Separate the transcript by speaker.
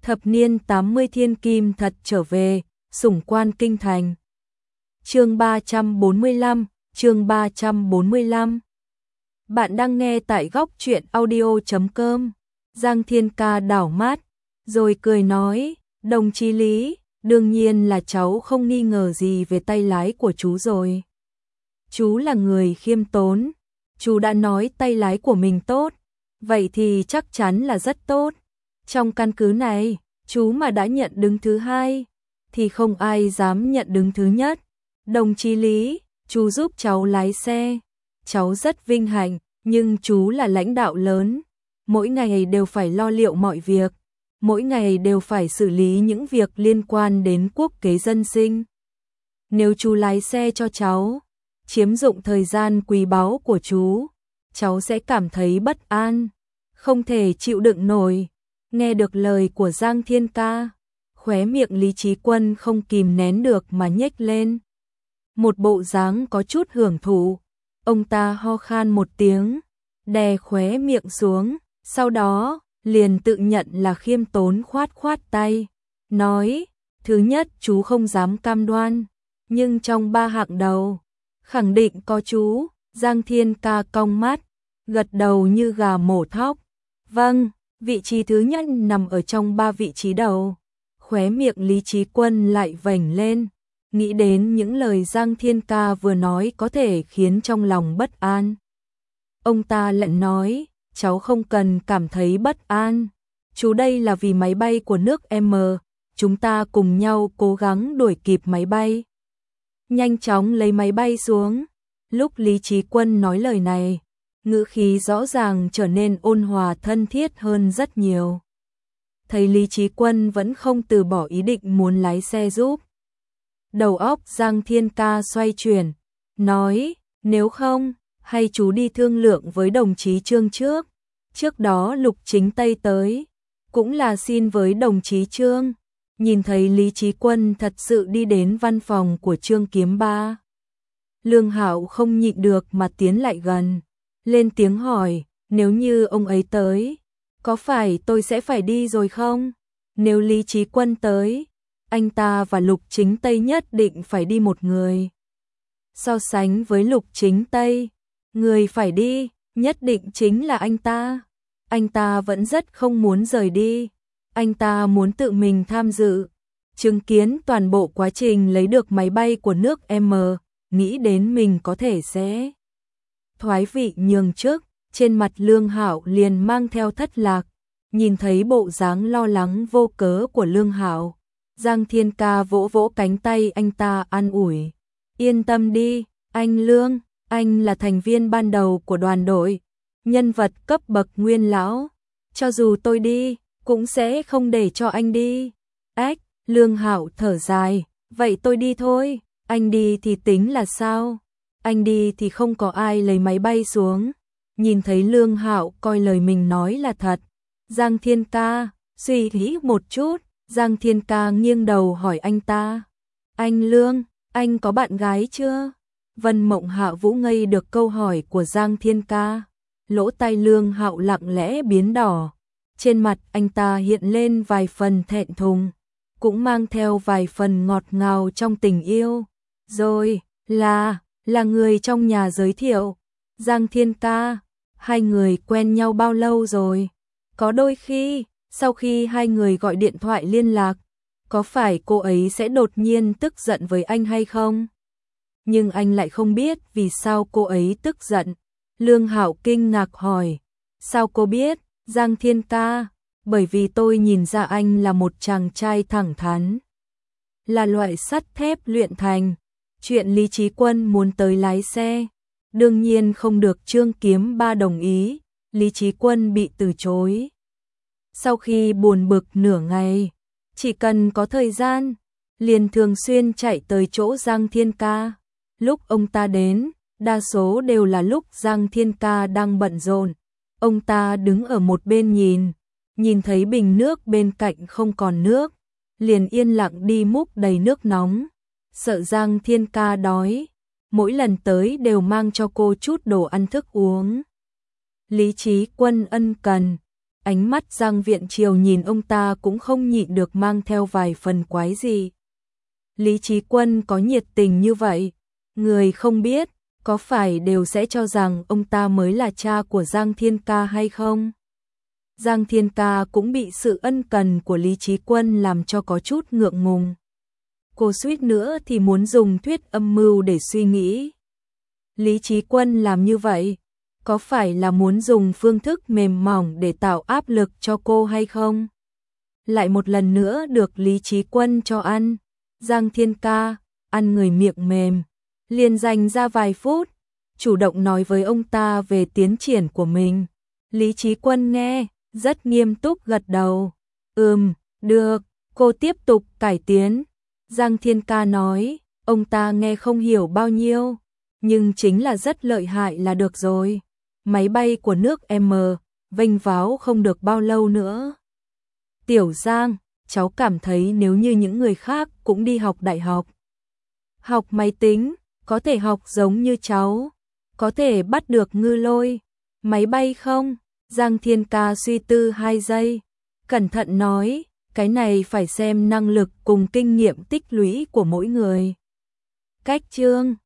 Speaker 1: Thập niên 80 thiên kim thật trở về, sủng quan kinh thành. Chương 345, chương 345. Bạn đang nghe tại góc truyện audio.com. Giang Thiên Ca đảo mắt, rồi cười nói, đồng chí Lý, đương nhiên là cháu không nghi ngờ gì về tay lái của chú rồi. Chú là người khiêm tốn, chú đã nói tay lái của mình tốt, vậy thì chắc chắn là rất tốt. Trong căn cứ này, chú mà đã nhận đứng thứ hai, thì không ai dám nhận đứng thứ nhất. Đồng chí Lý, chú giúp cháu lái xe, cháu rất vinh hạnh, nhưng chú là lãnh đạo lớn, mỗi ngày đều phải lo liệu mọi việc, mỗi ngày đều phải xử lý những việc liên quan đến quốc kế dân sinh. Nếu chú lái xe cho cháu, chiếm dụng thời gian quý báu của chú, cháu sẽ cảm thấy bất an, không thể chịu đựng nổi. Nghe được lời của Giang Thiên Ca, khóe miệng Lý Chí Quân không kìm nén được mà nhếch lên. Một bộ dáng có chút hưởng thụ, ông ta ho khan một tiếng, đè khóe miệng xuống, sau đó liền tự nhận là khiêm tốn khoát khoát tay, nói, thứ nhất chú không dám cam đoan, nhưng trong ba hạng đầu, khẳng định có chú. Giang Thiên Ca cong mắt, gật đầu như gà mổ thóc, vâng. Vị trí thứ nhất nằm ở trong ba vị trí đầu. Khóe miệng Lý Chí Quân lại vểnh lên, nghĩ đến những lời Giang Thiên Ca vừa nói có thể khiến trong lòng bất an. Ông ta lại nói, cháu không cần cảm thấy bất an. Chú đây là vì máy bay của nước M, chúng ta cùng nhau cố gắng đuổi kịp máy bay. Nhanh chóng lấy máy bay xuống. Lúc Lý Chí Quân nói lời này, ngữ khí rõ ràng trở nên ôn hòa thân thiết hơn rất nhiều. Thấy Lý Chí Quân vẫn không từ bỏ ý định muốn lái xe giúp. Đầu óc Giang Thiên Ca xoay chuyển, nói, nếu không, hay chú đi thương lượng với đồng chí Trương trước. Trước đó Lục Chính Tây tới, cũng là xin với đồng chí Trương. Nhìn thấy Lý Chí Quân thật sự đi đến văn phòng của Trương Kiếm Ba, Lương Hạo không nhịn được mà tiến lại gần, lên tiếng hỏi, nếu như ông ấy tới, có phải tôi sẽ phải đi rồi không? Nếu Lý Chí Quân tới, anh ta và Lục Chính Tây nhất định phải đi một người. So sánh với Lục Chính Tây, người phải đi, nhất định chính là anh ta. Anh ta vẫn rất không muốn rời đi, anh ta muốn tự mình tham dự, chứng kiến toàn bộ quá trình lấy được máy bay của nước M, nghĩ đến mình có thể sẽ thoái vị nhường chức. Trên mặt Lương Hạo liền mang theo thất lạc. Nhìn thấy bộ dáng lo lắng vô cớ của Lương Hạo, Giang Thiên Ca vỗ vỗ cánh tay anh ta an ủi, yên tâm đi, anh Lương, anh là thành viên ban đầu của đoàn đội, nhân vật cấp bậc nguyên lão, cho dù tôi đi, cũng sẽ không để cho anh đi. Ách, Lương Hạo thở dài, vậy tôi đi thôi. Anh đi thì tính là sao? Anh đi thì không có ai lấy máy bay xuống. Nhìn thấy Lương Hạo coi lời mình nói là thật, Giang Thiên Ca suy nghĩ một chút. Giang Thiên Ca nghiêng đầu hỏi anh ta, anh Lương, anh có bạn gái chưa? Vân Mộng Hạ Vũ ngây được câu hỏi của Giang Thiên Ca, lỗ tai Lương Hạo lặng lẽ biến đỏ, trên mặt anh ta hiện lên vài phần thẹn thùng, cũng mang theo vài phần ngọt ngào trong tình yêu. Rồi, là người trong nhà giới thiệu. Giang Thiên Ca, hai người quen nhau bao lâu rồi? Có đôi khi, sau khi hai người gọi điện thoại liên lạc, có phải cô ấy sẽ đột nhiên tức giận với anh hay không? Nhưng anh lại không biết vì sao cô ấy tức giận. Lương Hạo kinh ngạc hỏi, sao cô biết? Giang Thiên Ca, bởi vì tôi nhìn ra anh là một chàng trai thẳng thắn, là loại sắt thép luyện thành. Chuyện Lý Chí Quân muốn tới lái xe, đương nhiên không được Trương Kiếm Ba đồng ý, Lý Chí Quân bị từ chối. Sau khi buồn bực nửa ngày, chỉ cần có thời gian, liền thường xuyên chạy tới chỗ Giang Thiên Ca. Lúc ông ta đến, đa số đều là lúc Giang Thiên Ca đang bận rộn. Ông ta đứng ở một bên nhìn thấy bình nước bên cạnh không còn nước, liền yên lặng đi múc đầy nước nóng. Sợ Giang Thiên Ca đói, mỗi lần tới đều mang cho cô chút đồ ăn thức uống. Lý Chí Quân ân cần, Ánh mắt Giang Viện Triều nhìn ông ta cũng không nhịn được mang theo vài phần quái gì. Lý Chí Quân có nhiệt tình như vậy, người không biết, có phải đều sẽ cho rằng ông ta mới là cha của Giang Thiên Ca hay không? Giang Thiên Ca cũng bị sự ân cần của Lý Chí Quân làm cho có chút ngượng ngùng. Cô suýt nữa thì muốn dùng thuyết âm mưu để suy nghĩ. Lý Chí Quân làm như vậy, có phải là muốn dùng phương thức mềm mỏng để tạo áp lực cho cô hay không? Lại một lần nữa được Lý Chí Quân cho ăn. Giang Thiên Ca, ăn người miệng mềm, liền dành ra vài phút, chủ động nói với ông ta về tiến triển của mình. Lý Chí Quân nghe, rất nghiêm túc gật đầu. Được, cô tiếp tục cải tiến. Giang Thiên Ca nói, ông ta nghe không hiểu bao nhiêu, nhưng chính là rất lợi hại là được rồi. Máy bay của nước M, vênh váo không được bao lâu nữa. Tiểu Giang, cháu cảm thấy nếu như những người khác cũng đi học đại học, học máy tính, có thể học giống như cháu, có thể bắt được ngư lôi, máy bay không? Giang Thiên Ca suy tư 2 giây, cẩn thận nói, cái này phải xem năng lực cùng kinh nghiệm tích lũy của mỗi người. Cách chương